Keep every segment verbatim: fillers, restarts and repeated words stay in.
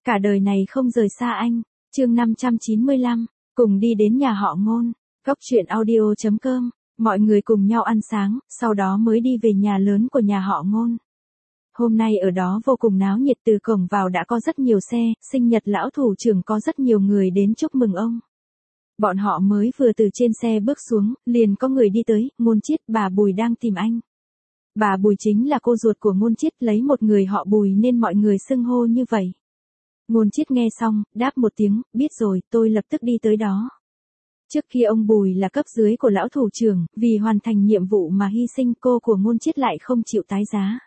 cả đời này không rời xa anh. Chương năm trăm chín mươi lăm, cùng đi đến nhà họ Ngôn. Góc truyện audio chấm com. Mọi người cùng nhau ăn sáng, sau đó mới đi về nhà lớn của nhà họ Ngôn. Hôm nay ở đó vô cùng náo nhiệt, từ cổng vào đã có rất nhiều xe, sinh nhật lão thủ trưởng có rất nhiều người đến chúc mừng ông. Bọn họ mới vừa từ trên xe bước xuống, liền có người đi tới, Ngôn Chiết, bà Bùi đang tìm anh. Bà Bùi chính là cô ruột của Ngôn Chiết, lấy một người họ Bùi nên mọi người xưng hô như vậy. Ngôn Chiết nghe xong, đáp một tiếng, biết rồi, tôi lập tức đi tới đó. Trước khi ông Bùi là cấp dưới của lão thủ trưởng, vì hoàn thành nhiệm vụ mà hy sinh, cô của Ngôn Chiết lại không chịu tái giá.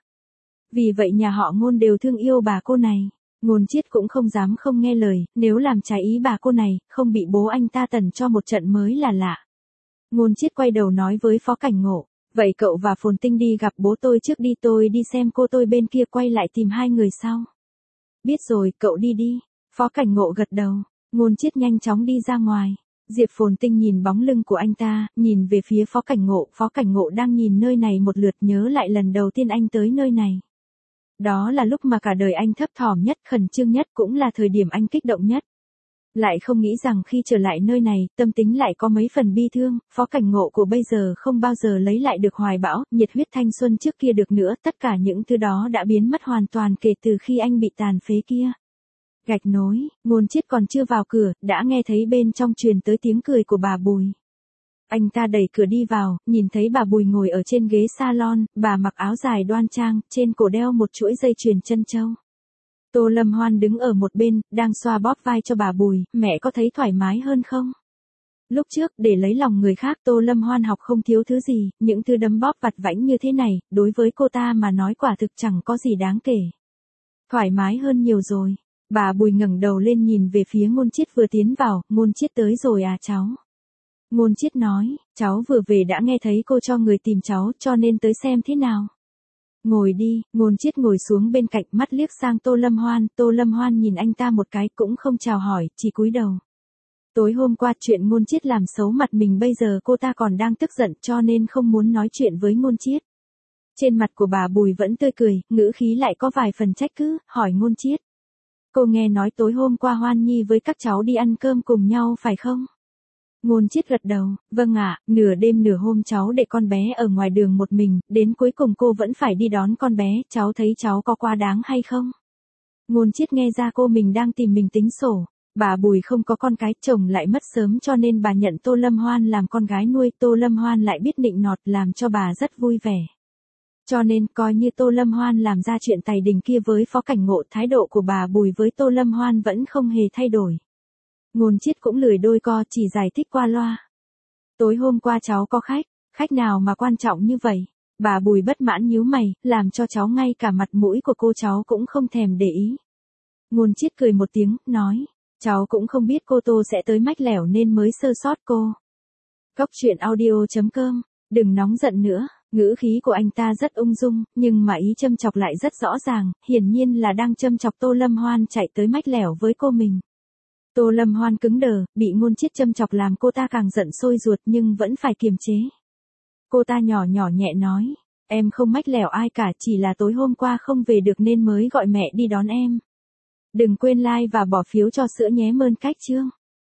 Vì vậy nhà họ Ngôn đều thương yêu bà cô này. Ngôn Chiết cũng không dám không nghe lời, nếu làm trái ý bà cô này, không bị bố anh ta tần cho một trận mới là lạ. Ngôn Chiết quay đầu nói với Phó Cảnh Ngộ, vậy cậu và Phồn Tinh đi gặp bố tôi trước đi, tôi đi xem cô tôi bên kia quay lại tìm hai người sau. Biết rồi, cậu đi đi. Phó Cảnh Ngộ gật đầu. Ngôn Chiết nhanh chóng đi ra ngoài. Diệp Phồn Tinh nhìn bóng lưng của anh ta, nhìn về phía Phó Cảnh Ngộ. Phó Cảnh Ngộ đang nhìn nơi này một lượt, nhớ lại lần đầu tiên anh tới nơi này. Đó là lúc mà cả đời anh thấp thỏm nhất, khẩn trương nhất, cũng là thời điểm anh kích động nhất. Lại không nghĩ rằng khi trở lại nơi này, tâm tính lại có mấy phần bi thương. Phó Cảnh Ngộ của bây giờ không bao giờ lấy lại được hoài bão, nhiệt huyết thanh xuân trước kia được nữa. Tất cả những thứ đó đã biến mất hoàn toàn kể từ khi anh bị tàn phế kia. Gạch nối, Ngôn Chiết còn chưa vào cửa, đã nghe thấy bên trong truyền tới tiếng cười của bà Bùi. Anh ta đẩy cửa đi vào, nhìn thấy bà Bùi ngồi ở trên ghế salon, bà mặc áo dài đoan trang, trên cổ đeo một chuỗi dây chuyền chân châu. Tô Lâm Hoan đứng ở một bên, đang xoa bóp vai cho bà Bùi, mẹ có thấy thoải mái hơn không? Lúc trước, để lấy lòng người khác, Tô Lâm Hoan học không thiếu thứ gì, những thứ đấm bóp vặt vãnh như thế này, đối với cô ta mà nói quả thực chẳng có gì đáng kể. Thoải mái hơn nhiều rồi. Bà Bùi ngẩng đầu lên nhìn về phía Ngôn Chiết vừa tiến vào, Ngôn Chiết tới rồi à cháu? Ngôn Chiết nói, cháu vừa về đã nghe thấy cô cho người tìm cháu, cho nên tới xem thế nào. Ngồi đi. Ngôn Chiết ngồi xuống bên cạnh, mắt liếc sang Tô Lâm Hoan. Tô Lâm Hoan nhìn anh ta một cái, cũng không chào hỏi, chỉ cúi đầu. Tối hôm qua chuyện Ngôn Chiết làm xấu mặt mình, bây giờ cô ta còn đang tức giận, cho nên không muốn nói chuyện với Ngôn Chiết. Trên mặt của bà Bùi vẫn tươi cười, ngữ khí lại có vài phần trách cứ, hỏi Ngôn Chiết. Cô nghe nói tối hôm qua Hoan Nhi với các cháu đi ăn cơm cùng nhau phải không? Ngôn Chiết gật đầu, vâng ạ, nửa đêm nửa hôm cháu để con bé ở ngoài đường một mình, đến cuối cùng cô vẫn phải đi đón con bé, cháu thấy cháu có quá đáng hay không? Ngôn Chiết nghe ra cô mình đang tìm mình tính sổ, bà Bùi không có con cái, chồng lại mất sớm cho nên bà nhận Tô Lâm Hoan làm con gái nuôi, Tô Lâm Hoan lại biết nịnh nọt làm cho bà rất vui vẻ. Cho nên, coi như Tô Lâm Hoan làm ra chuyện tày đình kia với Phó Cảnh Ngộ, thái độ của bà Bùi với Tô Lâm Hoan vẫn không hề thay đổi. Ngôn Chiết cũng lười đôi co, chỉ giải thích qua loa. Tối hôm qua cháu có khách, khách nào mà quan trọng như vậy? Bà Bùi bất mãn nhíu mày, làm cho cháu ngay cả mặt mũi của cô cháu cũng không thèm để ý. Ngôn Chiết cười một tiếng, nói, cháu cũng không biết cô Tô sẽ tới mách lẻo nên mới sơ sót cô. Góc truyện audio chấm com, đừng nóng giận nữa. Ngữ khí của anh ta rất ung dung, nhưng mà ý châm chọc lại rất rõ ràng, hiển nhiên là đang châm chọc Tô Lâm Hoan chạy tới mách lẻo với cô mình. Tô Lâm Hoan cứng đờ, bị Ngôn Chiết châm chọc làm cô ta càng giận sôi ruột nhưng vẫn phải kiềm chế. Cô ta nhỏ nhỏ nhẹ nói, em không mách lẻo ai cả, chỉ là tối hôm qua không về được nên mới gọi mẹ đi đón em. Đừng quên like và bỏ phiếu cho sữa nhé, mơn cách chương.